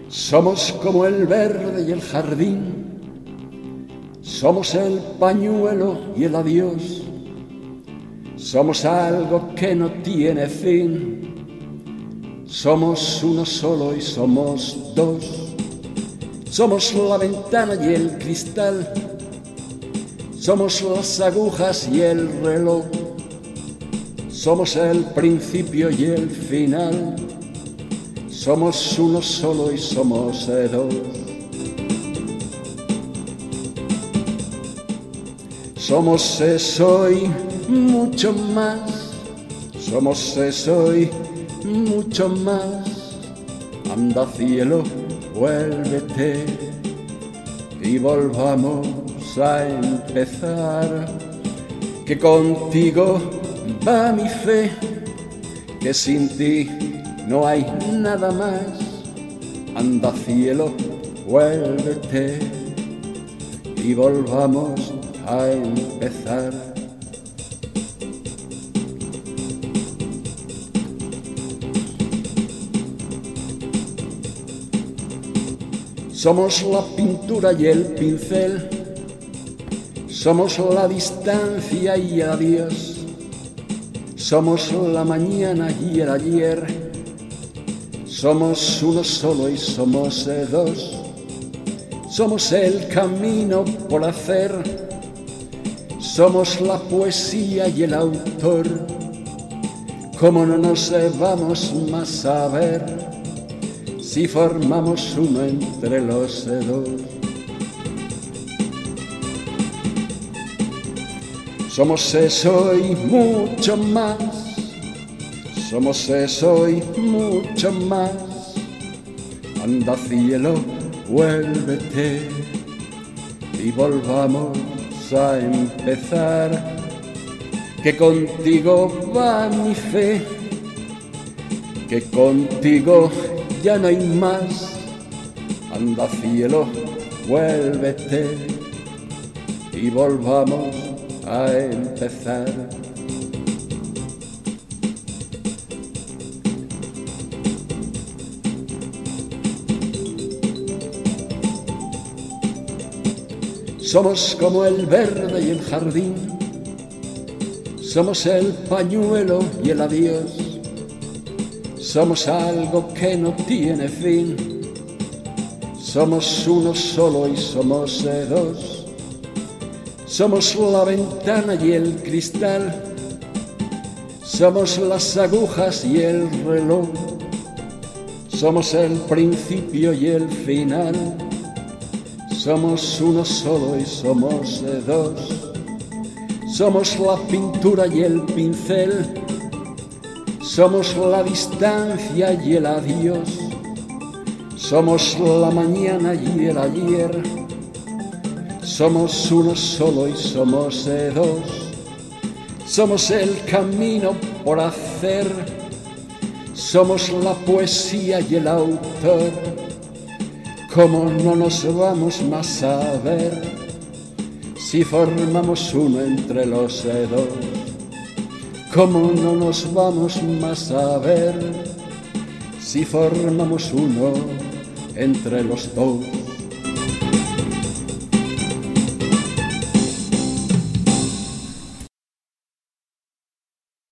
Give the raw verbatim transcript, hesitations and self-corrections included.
Somos como el verde y el jardín, somos el pañuelo y el adiós, somos algo que no tiene fin, somos uno solo y somos dos, somos la ventana y el cristal, somos las agujas y el reloj, somos el principio y el final. Somos uno solo y somos dos. Somos eso y mucho más. Somos eso y mucho más. Anda cielo, vuélvete y volvamos a empezar. Que contigo va mi fe, que sin ti no hay nada más. Anda cielo, vuélvete y volvamos a empezar. Somos la pintura y el pincel, somos la distancia y el adiós, somos la mañana y el ayer. Somos uno solo y somos dos, somos el camino por hacer, somos la poesía y el autor. ¿Cómo no nos vamos más a ver si formamos uno entre los dos? Somos eso y mucho más. Somos eso y mucho más. Anda cielo, vuélvete y volvamos a empezar. Que contigo va mi fe, que contigo ya no hay más. Anda cielo, vuélvete y volvamos a empezar. Somos como el verde y el jardín, somos el pañuelo y el adiós, somos algo que no tiene fin, somos uno solo y somos dos, somos la ventana y el cristal, somos las agujas y el reloj, somos el principio y el final. Somos uno solo y somos dos, somos la pintura y el pincel, somos la distancia y el adiós, somos la mañana y el ayer, somos uno solo y somos dos, somos el camino por hacer, somos la poesía y el autor. ¿Cómo no nos vamos más a ver si formamos uno entre los dos? ¿Cómo no nos vamos más a ver si formamos uno entre los dos?